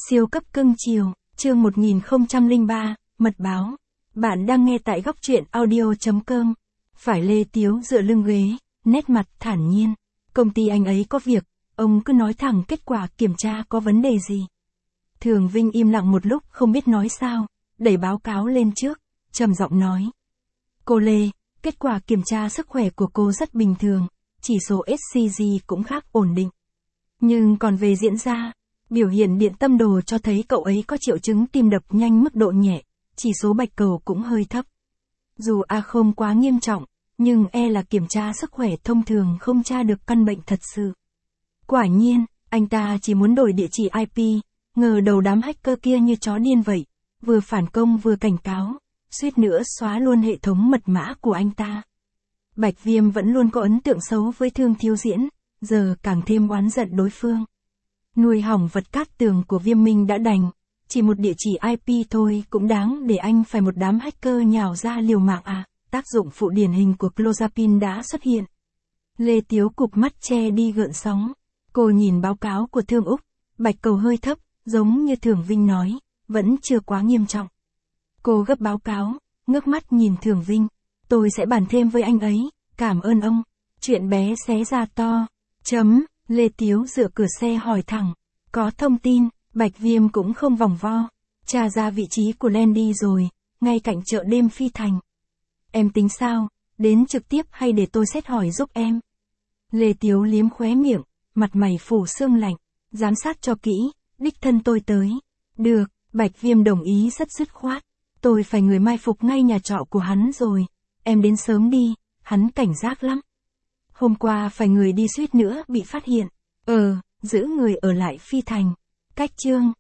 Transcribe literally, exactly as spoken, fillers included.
Siêu cấp cưng chiều, chương một nghìn không trăm lẻ ba, mật báo. Bạn đang nghe tại góc truyện audio chấm com. Phải Lê Tiếu dựa lưng ghế, nét mặt thản nhiên. Công ty anh ấy có việc, ông cứ nói thẳng kết quả kiểm tra có vấn đề gì. Thường Vinh im lặng một lúc không biết nói sao, đẩy báo cáo lên trước, trầm giọng nói. Cô Lê, kết quả kiểm tra sức khỏe của cô rất bình thường, chỉ số ét xê giê cũng khác ổn định. Nhưng còn về diễn ra, biểu hiện điện tâm đồ cho thấy cậu ấy có triệu chứng tim đập nhanh mức độ nhẹ, chỉ số bạch cầu cũng hơi thấp. Dù A không quá nghiêm trọng, nhưng e là kiểm tra sức khỏe thông thường không tra được căn bệnh thật sự. Quả nhiên, anh ta chỉ muốn đổi địa chỉ i pê, ngờ đầu đám hacker kia như chó điên vậy, vừa phản công vừa cảnh cáo, suýt nữa xóa luôn hệ thống mật mã của anh ta. Bạch Viêm vẫn luôn có ấn tượng xấu với Thương Thiếu Diễn, giờ càng thêm oán giận đối phương. Nuôi hỏng vật cát tường của Viêm Minh đã đành, chỉ một địa chỉ i pê thôi cũng đáng để anh phải một đám hacker nhào ra liều mạng à, tác dụng phụ điển hình của clozapine đã xuất hiện. Lê Tiếu cụp mắt che đi gợn sóng, cô nhìn báo cáo của Thương Úc, bạch cầu hơi thấp, giống như Thường Vinh nói, vẫn chưa quá nghiêm trọng. Cô gấp báo cáo, ngước mắt nhìn Thường Vinh, tôi sẽ bàn thêm với anh ấy, cảm ơn ông. Chuyện bé xé ra to. Chấm, Lê Tiếu dựa cửa xe hỏi thẳng. Có thông tin, Bạch Viêm cũng không vòng vo. Tra ra vị trí của Landy rồi, ngay cạnh chợ đêm Phi Thành. Em tính sao, đến trực tiếp hay để tôi xét hỏi giúp em? Lê Tiếu liếm khóe miệng, mặt mày phủ sương lạnh. Giám sát cho kỹ, đích thân tôi tới. Được, Bạch Viêm đồng ý rất dứt khoát. Tôi phải người mai phục ngay nhà trọ của hắn rồi. Em đến sớm đi, hắn cảnh giác lắm. Hôm qua phải người đi suýt nữa bị phát hiện. Ờ, giữ người ở lại Phi Thành. Cách chương.